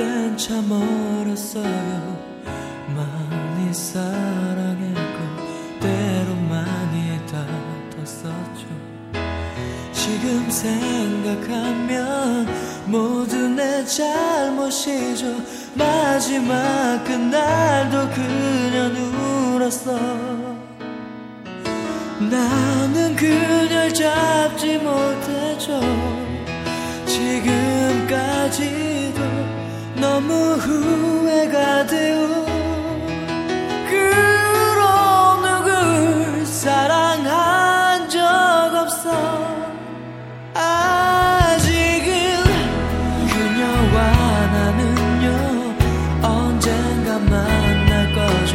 그땐 참 어렸어요. 많이 사랑했고 때로 많이 다퉜었죠. 지금 생각하면 모두 내 잘못이죠. 마지막 그날도 그녀는 울었어. 나는 그녀를 잡지 못했죠. 지금까지도 너무 후회가 돼요. 그런 누굴 사랑한 적 없어. 아직은 그녀와 나는요 언젠가 만날 거죠.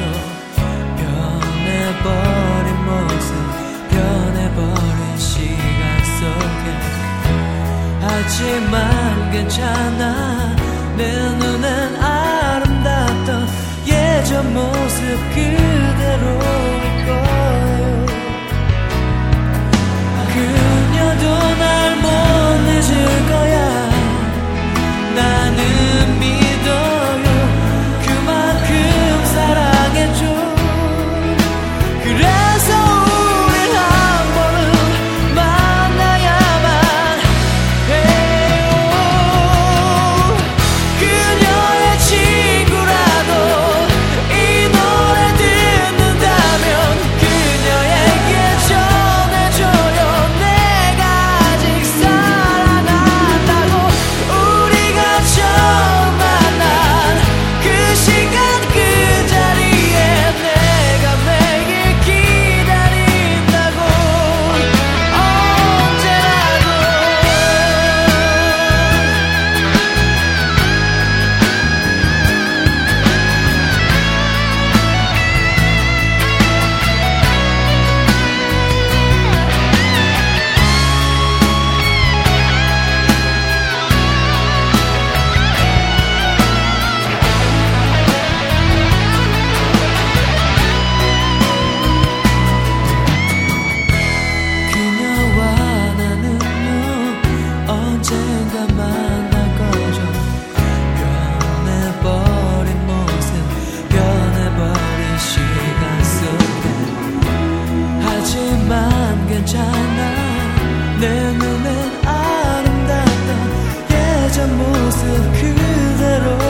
변해버린 모습, 변해버린 시간 속에 하지만 괜찮아. 내 눈엔 아름답던 예전 모습 그대로일 거예요. 그녀도 날 못 잊을 거야. 나는 믿어요. 그만큼 사랑했죠. 그래서 우린 한 번은 만나야만 해요. 그녀의 친구라도 이 노래 듣는다면 그녀에게 전해줘요. 내가 아직 사랑한다고. 우리가 처음 만난 그 시간 그 자리에 내가 매일 기다린다고. 언제라도 그녀와 나는요 언젠가 만날 거죠. 변해버린 모습, 변해버린 시간 속에 하지만 괜찮아. 내 눈엔 아름답던 예전 모습 그대로